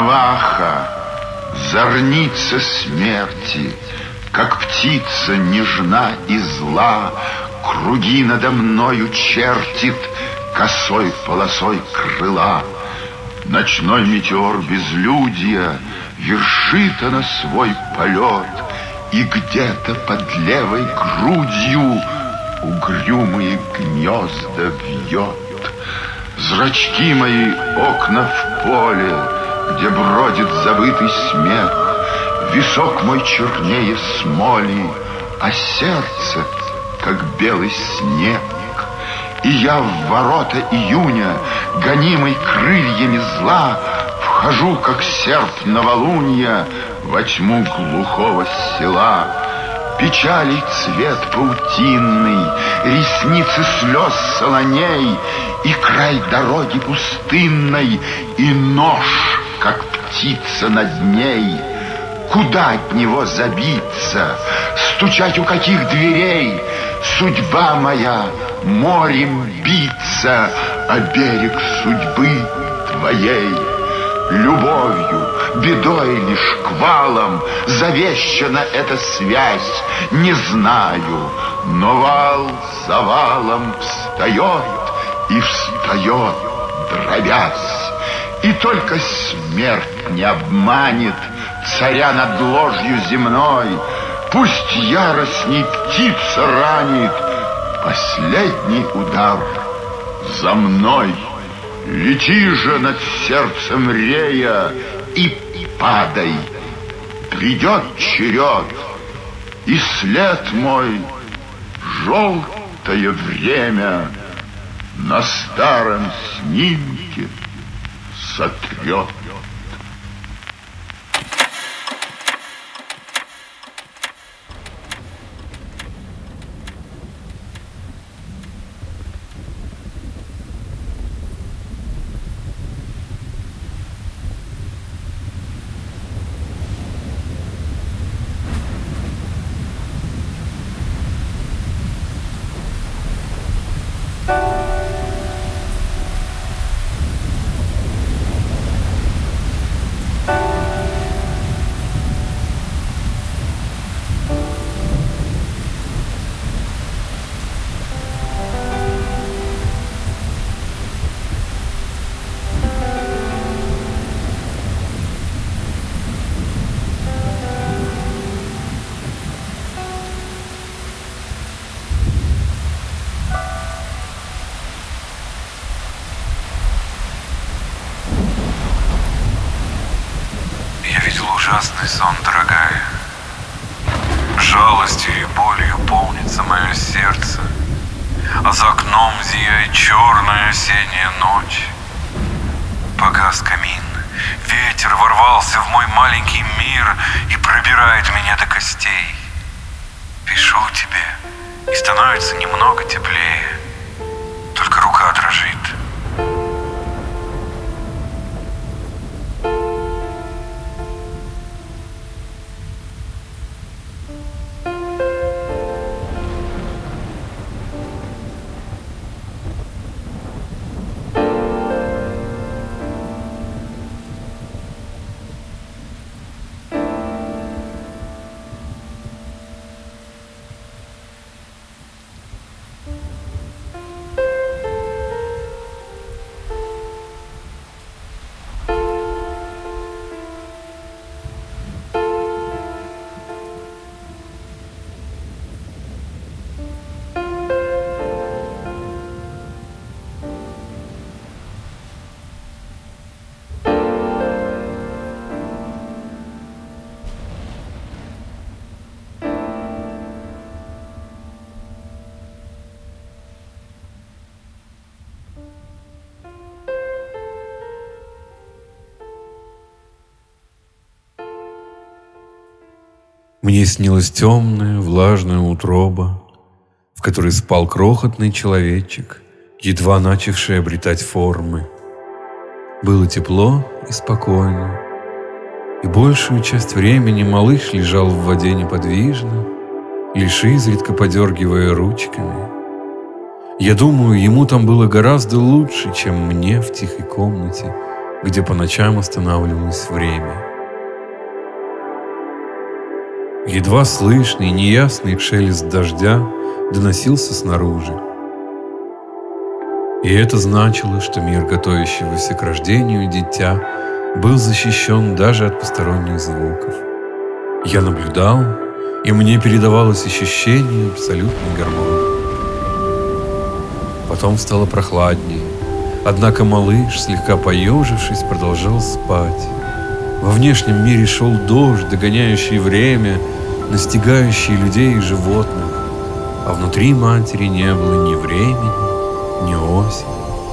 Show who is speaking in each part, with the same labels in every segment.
Speaker 1: Наваха, зорница смерти, как птица нежна и зла, круги надо мною чертит косой полосой крыла. Ночной метеор безлюдья вершит она свой полет, и где-то под левой грудью угрюмые гнезда вьет. Зрачки мои окна в поле, где бродит забытый смех. Висок мой чернее смоли, а сердце, как белый снег. И я в ворота июня, гонимый крыльями зла, вхожу, как серп новолунья, во тьму глухого села. Печалей цвет паутинный, ресницы слез солоней, и край дороги пустынной, и нож, как птица над ней. Куда от него забиться, стучать у каких дверей? Судьба моя морем биться о берег судьбы твоей. Любовью, бедой или шквалом завещана эта связь, не знаю, но вал за валом встает и встает, дробясь. И только смерть не обманет царя над ложью земной. Пусть яростней птица ранит, последний удар за мной. Лети же над сердцем рея и падай. Придет черед, и след мой желтое время на старом снимке сотрет.
Speaker 2: Ужасный сон, дорогая. Жалостью и болью полнится мое сердце, а за окном зияет черная осенняя ночь. Погас камин, ветер ворвался в мой маленький мир и пробирает меня до костей. Пишу тебе, и становится немного теплее, только рука дрожит.
Speaker 3: Мне снилась темная, влажная утроба, в которой спал крохотный человечек, едва начавший обретать формы. Было тепло и спокойно, и большую часть времени малыш лежал в воде неподвижно, лишь изредка подергивая ручками. Я думаю, ему там было гораздо лучше, чем мне в тихой комнате где по ночам останавливалось время. Едва слышный, неясный шелест дождя доносился снаружи. И это значило, что мир готовящегося к рождению дитя был защищен даже от посторонних звуков. Я наблюдал, и мне передавалось ощущение абсолютной гармонии. Потом стало прохладнее, однако малыш, слегка поежившись, продолжал спать. Во внешнем мире шел дождь, догоняющий время, настигающий людей и животных, а внутри матери не было ни времени, ни осени.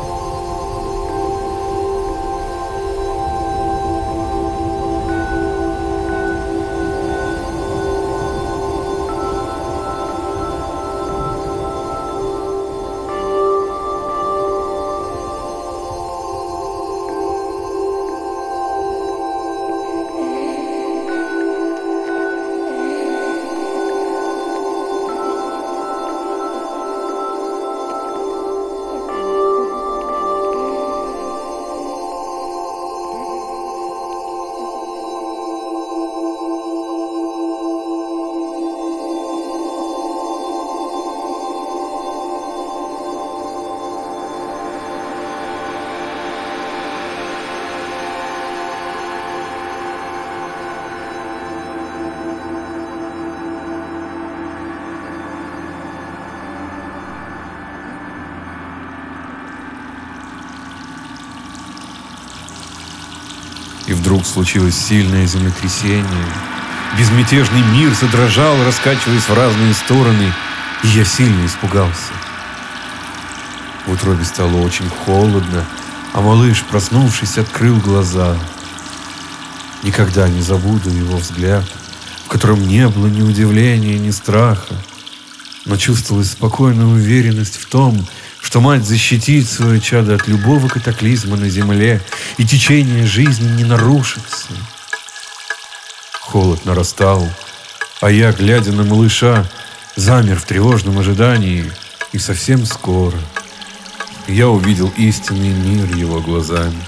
Speaker 3: И вдруг случилось сильное землетрясение. Безмятежный мир задрожал, раскачиваясь в разные стороны, и я сильно испугался. В утробе стало очень холодно, а малыш, проснувшись, открыл глаза. Никогда не забуду его взгляд, в котором не было ни удивления, ни страха, но чувствовалась спокойная уверенность в том, что мать защитит свое чадо от любого катаклизма на земле, и течение жизни не нарушится. Холод нарастал, а я, глядя на малыша, замер в тревожном ожидании, и совсем скоро я увидел истинный мир его глазами.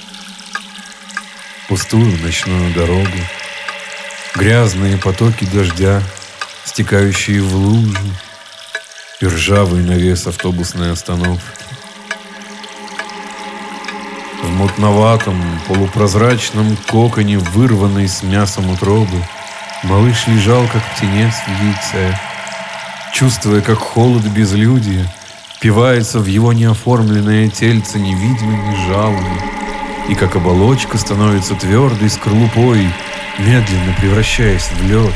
Speaker 3: Пустую ночную дорогу, грязные потоки дождя, стекающие в лужи, и ржавый навес автобусной остановки. В мутноватом, полупрозрачном коконе, вырванной с мясом утробы, малыш лежал, как птенец в яйце, чувствуя, как холод безлюдия впивается в его неоформленное тельце невидимыми жалами, и как оболочка становится твердой скорлупой, медленно превращаясь в лед.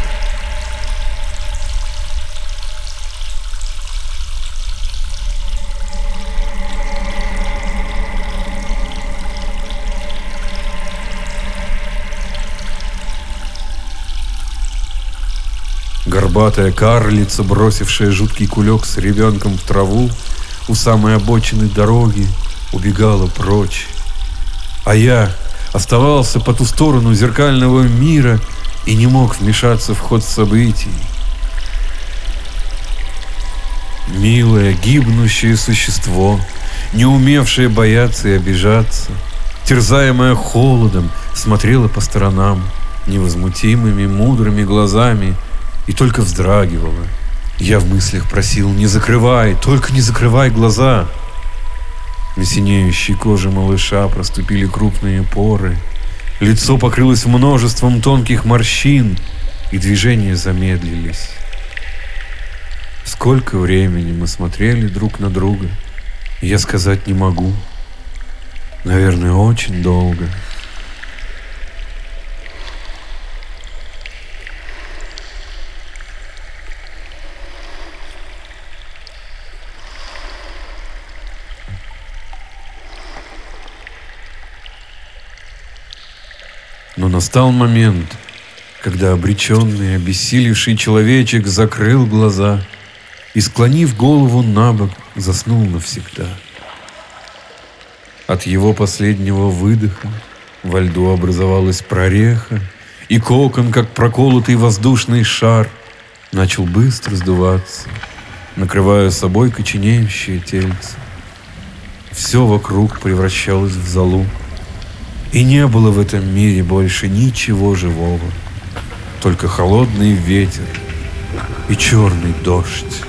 Speaker 3: Горбатая карлица, бросившая жуткий кулек с ребенком в траву у самой обочины дороги, убегала прочь. А я оставался по ту сторону зеркального мира и не мог вмешаться в ход событий. Милое, гибнущее существо, не умевшее бояться и обижаться, терзаемое холодом, смотрела по сторонам невозмутимыми, мудрыми глазами и только вздрагивала. Я в мыслях просил: не закрывай, только не закрывай глаза. На синеющей коже малыша проступили крупные поры, лицо покрылось множеством тонких морщин, и движения замедлились. Сколько времени мы смотрели друг на друга, я сказать не могу. Наверное, очень долго. Но настал момент, когда обреченный, обессилевший человечек закрыл глаза и, склонив голову набок, заснул навсегда. От его последнего выдоха во льду образовалась прореха, и кокон, как проколотый воздушный шар, начал быстро сдуваться, накрывая собой коченеющее тельце. Все вокруг превращалось в золу. И не было в этом мире больше ничего живого, только холодный ветер и черный дождь.